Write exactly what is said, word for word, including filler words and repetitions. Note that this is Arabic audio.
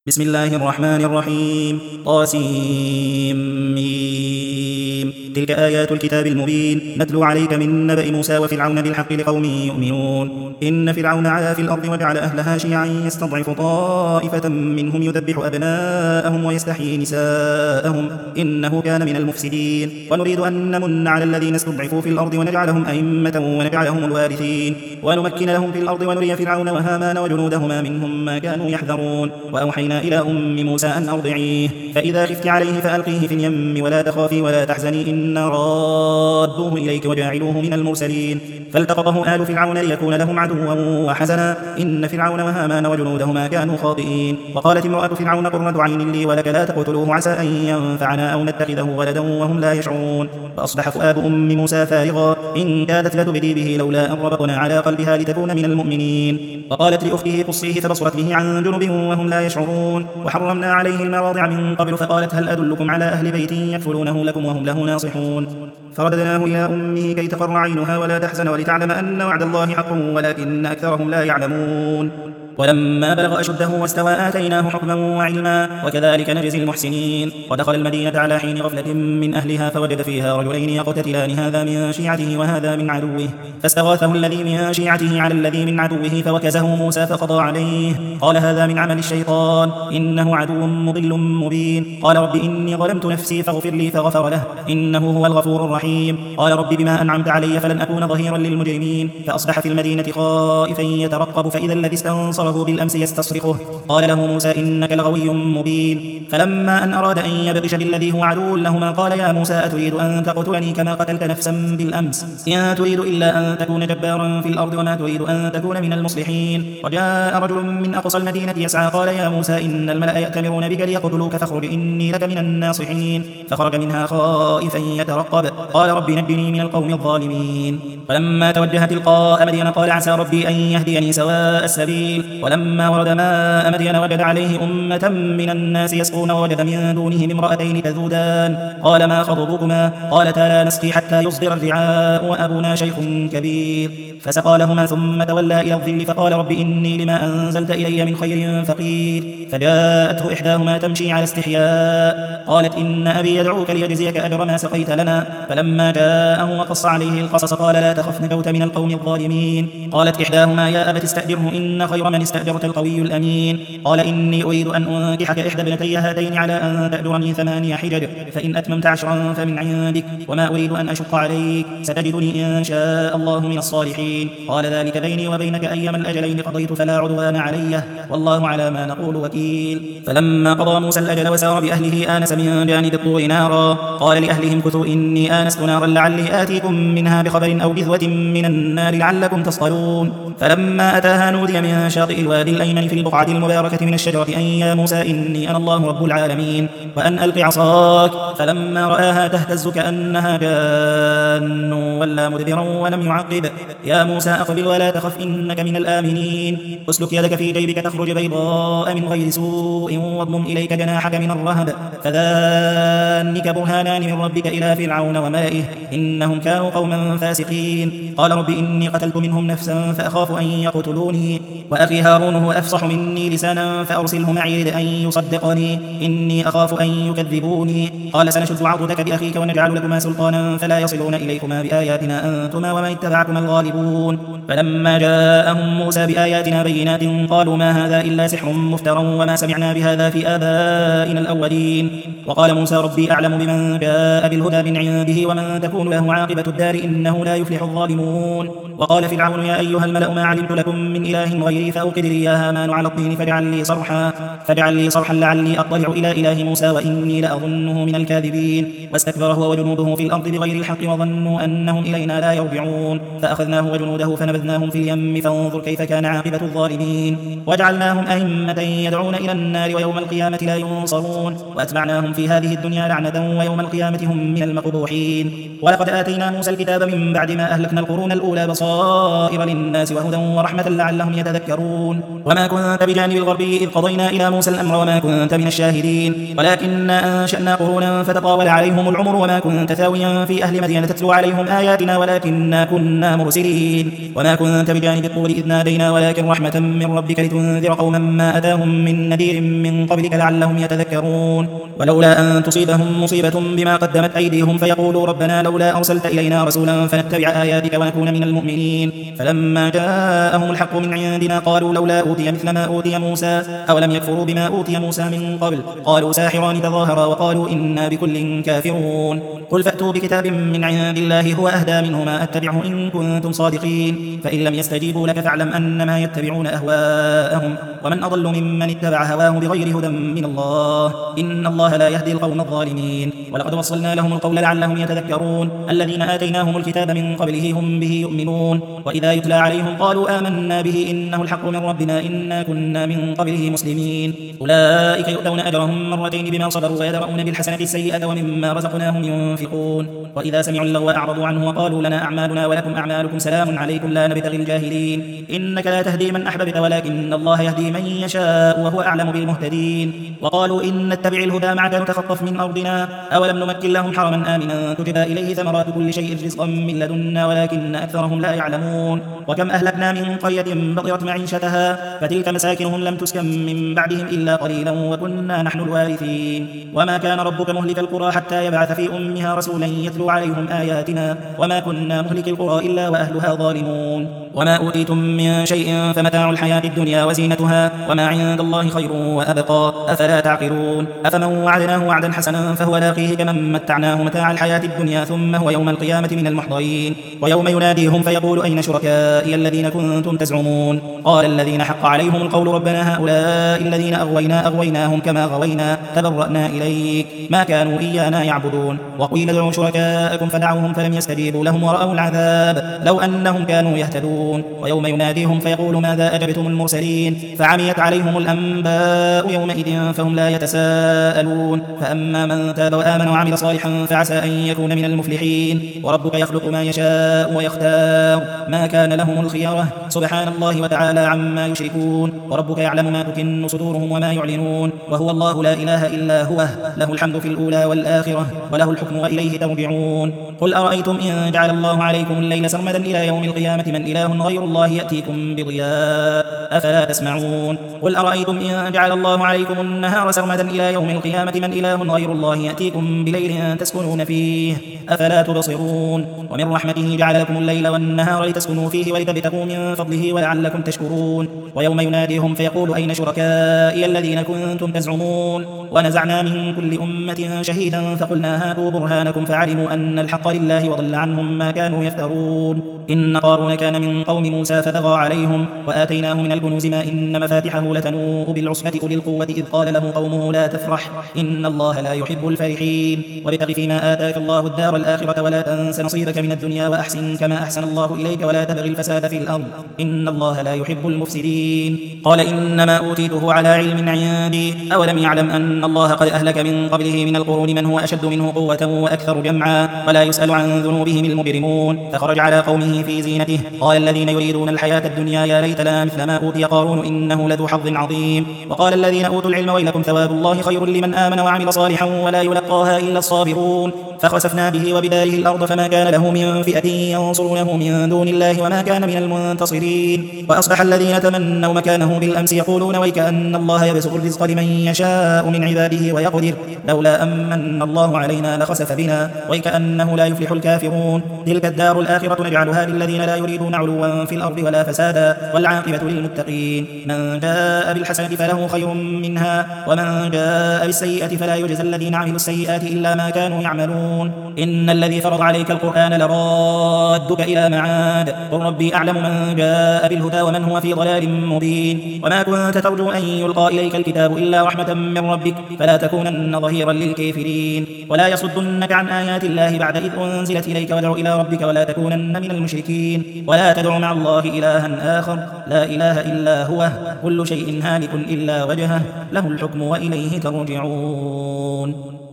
بسم الله الرحمن الرحيم طاسيم. تلك آيات الكتاب المبين نتلو عليك من نبأ موسى وفرعون بالحق لقوم يؤمنون. إن فرعون علا في الأرض وجعل أهلها شيعا يستضعف طائفة منهم يذبح أبناءهم ويستحيي نساءهم إنه كان من المفسدين. ونريد أن نمن على الذين استضعفوا في الأرض ونجعلهم أئمة ونجعلهم الوارثين ونمكن لهم في الأرض ونري فرعون وهامان وجنودهما منهم ما كانوا يحذرون. وأوحينا إلى أم موسى أن أرضعيه فإذا خفت عليه فألقيه في اليم ولا تخافي ولا تحزني إنا رادوه إليك وجاعلوه من المرسلين. فالتقطه آل فرعون ليكون لهم عدوا وحزنا إن فرعون وهامان وجنودهما كانوا خاطئين. وقالت امرأة فرعون قرة عين لي ولك لا تقتلوه عسى أن ينفعنا أو نتخذه ولدا وهم لا يشعرون. فأصبح فؤاد أم موسى فارغا إن كادت لتبدي به لولا أن ربطنا على قلبها لتكون من المؤمنين. وقالت لأخته قصيه فبصرت به عن جنب وهم لا يشعرون. وحرمنا عليه المراضع من قبل فقالت هل أدلكم على أهل بيت يكفلونه لكم وهم له ناصحون. فرددناه إلى أمه كي تقر عينها ولا تحزن ولتعلم أن وعد الله حق ولكن أكثرهم لا يعلمون. ولما بلغ أشده واستوى آتيناه حكما وعلما وكذلك نجزي المحسنين. ودخل المدينة على حين غفلة من أهلها فوجد فيها رجلين يقتتلان هذا من شيعته وهذا من عدوه فاستغاثه الذي من شيعته على الذي من عدوه فوكزه موسى فقضى عليه قال هذا من عمل الشيطان إنه عدو مضل مبين. قال رب إني ظلمت نفسي فاغفر لي فغفر له إنه هو الغفور الرحيم. قال رب بما أنعمت علي فلن أكون ظهيرا للمجرمين. فأصبح في المدينة خائفا يترقب فإذا الذي استنصره بالأمس يستصرخه قال له موسى إنك لغوي مبين. فلما أن أراد أن يبطش بالذي هو عدو لهما قال يا موسى أتريد أن تقتلني كما قتلت نفسا بالأمس إن تريد إلا أن تكون جبارا في الأرض وما تريد أن تكون من المصلحين. وجاء رجل من أقصى المدينة يسعى قال يا موسى إن الملأ يأتمرون بك ليقتلوك فاخرج إني لك من الناصحين. فخرج منها خائفا يترقب قال رب نجني من القوم الظالمين. فلما توجه تلقاء مدين قال عسى ربي أن يهديني سواء السبيل. ولما ورد ماء مدين وجد عليه أمة من الناس يسقون ووجد من دونهم امرأتين تذودان قال ما خطبكما قالتا لا نسقي حتى يصدر الرعاء وأبونا شيخ كبير. فسقى لهما ثم تولى إلى الظل فقال رب إني لما أنزلت إلي من خير فقير. فجاءته إحداهما تمشي على استحياء قالت إن أبي يدعوك ليجزيك أجر ما سقيت لنا. فلما جاءه وقص عليه القصص قال لا تخف نجوت من القوم الظالمين. قالت إحداهما يا أبت استأجره إن خير من استأجرت القوي الأمين. قال إني أريد أن أنكحك إحدى ابنتي هاتين على أن تأجرني ثمانية حجج فإن أتممت عشرا فمن عندك وما أريد أن أشق عليك ستجدني إن شاء الله من الصالحين. قال ذلك بيني وبينك أيما الأجلين قضيت فلا عدوان علي والله على ما نقول وكيل. فلما قضى موسى الأجل وسار بأهله آنس من جانب الطور نارا قال لأهلهم كثوا إني آنست نارا لعلي آتيكم منها بخبر أو جذوة من النار لعلكم تصطلون. فلما أتاها نودي من شاطئ الوادي الأيمن في البقعة المباركة من الشجرة أن يا موسى إني أنا الله رب العالمين وأن ألق عصاك. فلما رآها تهتز كأنها جان ولا مدبرا ولم يعقب يا موسى أقبل ولا تخف إنك من الآمنين. اسلك يدك في جيبك تخرج بيضاء من غير سوء واضمم إليك جناحك من الرهب فذلك برهانان من ربك إلى فرعون وملئه إنهم كانوا قوما فاسقين. قال رب إني قتلت منهم نفسا فأخاف أن يقتلوني وأخي هارون هو أفصح مني لسانا فأرسله معي لأن يصدقني إني أخاف أن يكذبوني. قال سنشد عضدك بأخيك ونجعل لكما سلطانا فلا يصلون إليكما بآياتنا أنتما ومن اتبعكما الغالبون. فلما جاءهم موسى بآياتنا بينات قالوا ما هذا إلا سحر مفترى وما سمعنا بهذا في آبائنا الأولين. وقال موسى ربي أعلم بمن جاء بالهدى من عنده ومن تكون له عاقبة الدار إنه لا يفلح الظالمون. وقال فرعون يا أيها الملأ ما علمت لكم من إله غيري فأوقد لي يا هامان على الطين فاجعل لي صرحا فاجعل لي صرحا لعلي أطلع إلى إله موسى وإني لأظنه من الكاذبين. واستكبر هو وجنوده في الأرض بغير الحق وظنوا أنهم إلينا لا يرجعون. فأخذناه وجنوده فنبذناهم في اليم فانظر كيف كان عاقبة الظالمين. وجعلناهم أئمة يدعون إلى النار ويوم القيامة لا ينصرون. وأتبعناهم في هذه الدنيا لعنة ويوم القيامة هم من المقبوحين. ولقد آتينا موسى الكتاب من بعد ما أهلكنا القرون الأولى بصائر للناس وهدى ورحمة لعلهم يتذكرون. يتذكرون وما كنت بجانب الغربي إذ قضينا إلى موسى الأمر وما كنت من الشاهدين ولكننا أنشأنا قرونا فتطاول عليهم العمر وما كنت ثاويا في أهل مدين تتلو عليهم آياتنا ولكننا كنا مرسلين وما كنت بجانب الطور إذ نادينا ولكن رحمة من ربك لتنذر قوما ما أتاهم من نذير من قبلك لعلهم يتذكرون ولولا أن تصيبهم مصيبة بما قدمت أيديهم فيقولوا ربنا لولا أرسلت إلينا رسولا فنتبع آياتك ونكون من المؤمنين فلما جاءهم الحق من عندنا قالوا لولا أوتي مثل ما أوتي موسى أولم يكفروا بما أوتي موسى من قبل قالوا ساحران تظاهرا وقالوا إنا بكل كافرون قل فأتوا بكتاب من عند الله هو أهدى منهما أتبعه إن كنتم صادقين فإن لم يستجيبوا لك فاعلم أنما يتبعون أهواءهم ومن أضل ممن اتبع هواه بغير هدى من الله إن الله لا يهدي القوم الظالمين ولقد وصلنا لهم القول لعلهم يتذكرون الذين آتيناهم الكتاب من قبله هم به يؤمنون وإذا يتلى عليهم قالوا آمنا به إنه الحق من ربنا إنا كنا من قبله مسلمين أولئك يؤتون أجرهم مرتين بما صبروا ويدرؤون بالحسنة السيئة ومما رزقناهم ينفقون وإذا سمعوا اللغو أعرضوا عنه وقالوا لنا أعمالنا ولكم أعمالكم سلام عليكم لا نبتغي الجاهلين إنك لا تهدي من أحببت ولكن الله يهدي من يشاء وهو أعلم بالمهتدين وقالوا إن نتبع الهدى معك نتخطف من أرضنا أولم نمكن لهم حرما آمنا تجبى إليه ثمرات كل شيء رزقا من لدنا ولكن أكثرهم لا يعلمون وكم أهلكنا من قرية بطرت معيشتها فتلك مساكنهم لم تسكن من بعدهم إلا قليلا وكنا نحن الوارثين وما كان ربك مهلك القرى حتى يبعث في أمها رسولا يتلو عليهم آياتنا وما كنا مهلك القرى إلا وأهلها ظالمون وما أوتيتم من شيء فمتاع الحياة الدنيا وزينتها وما عند الله خير وأبقى أفلا تعقلون أفمن وعدناه وعدا حسنا فهو لاقيه كمن متعناه متاع الحياة الدنيا ثم هو يوم القيامة من المحضرين ويوم يناديهم فيقول أين شركائي الذين كنتم تزعمون قال الذين حق عليهم القول ربنا هؤلاء الذين أغوينا أغويناهم كما غوينا تبرأنا إليك ما كانوا إيانا يعبدون وقيل ادعوا شركاءكم فدعوهم فلم يستجيبوا لهم ورأوا العذاب لو أنهم كانوا يهتدون ويوم يناديهم فيقول ماذا أجبتم المرسلين فعميت عليهم الأنباء يومئذ فهم لا يتساءلون فأما من تاب وآمن وعمل صالحا فعسى أن يكون من المفلحين وربك يخلق ما يشاء ويختار ما كان لهم الخيرة سبحان الله وتعالى عما يشركون وربك يعلم ما تكن صدورهم وما يعلنون وهو الله لا إله إلا هو له الحمد في الأولى والآخرة وله الحكم وإليه ترجعون قل أرأيتم إن جعل الله عليكم الليل سرمدا إلى يوم القيامة من إله غير الله يأتيكم بضياء أفلا تسمعون قل أرأيتم إن جعل الله عليكم النهار سرمدا إلى يوم القيامة من إله غير الله يأتيكم بليل تسكنون فيه أفلا تبصرون ومن رحمته جعل لكم الليل والنهار لتسكنوا فيه ولتبتغوا من فضله ولعلكم تشكرون ويوم يناديهم فيقول أين شركائي الذين كنتم تزعمون ونزعنا من كل أمة شهيدا فقلنا هاتوا برهانكم فعلموا أن الحق لله وضل عنهم ما كانوا يفترون إن قارون كان من قوم موسى فبغى عليهم وآتيناه من الكنوز ما إن مفاتحه لتنوء بالعصبة أولي القوة إذ قال له قومه لا تفرح إن الله لا يحب الفرحين وابتغ فيما آتاك الله الدار الآخرة ولا تنس نصيبك من الدنيا وأحسن كما أحسن الله إليك ولا تبغ الفساد في الأرض إن الله لا يحب المفسدين قال إنما أوتيته على علم عندي أولم يعلم أن الله قد أهلك من قبله من القرون من هو أشد منه قوة وأكثر جمعا ولا يسأل عن ذنوبهم المجرمون فخرج على قومه في زينته قال الذين يريدون الحياة الدنيا يا ليت لنا مثل ما أوتي قارون إنه لذو حظ عظيم وقال الذين أوتوا العلم ويلكم ثواب الله خير لمن آمن وعمل صالحا ولا يلقاها إلا الصابرون فخسفنا به وبداره الأرض فما كان له من فئة ينصرونه من دون الله وما كان من المنتصرين وأصبح الذين تمنوا مكانه بالأمس يقولون ويكأن الله يبسط الرزق لمن يشاء من عباده ويقدر لولا أمن الله علينا لخسف بنا ويكأنه لا يفلح الكافرون تلك الدار الآخرة نجعلها للذين لا يريدون علوا في الأرض ولا فسادا والعاقبة للمتقين من جاء بالحسنة فله خير منها ومن جاء بالسيئة فلا يجزى الذين عملوا السيئات إلا ما كانوا يعملون إن الذي فرض عليك القرآن لرادك إلى معاد قل ربي أعلم من جاء بالهدى ومن هو في ضلال مبين وما كنت ترجو أن يلقى إليك الكتاب إلا رحمة من ربك فلا تكونن ظهيرا للكافرين ولا يصدنك عن آيات الله بعد إذ أنزلت إليك وادع إلى ربك ولا تكونن من المشركين ولا تدع مع الله إلها آخر لا إله إلا هو كل شيء هالك إلا وجهه له الحكم وإليه ترجعون.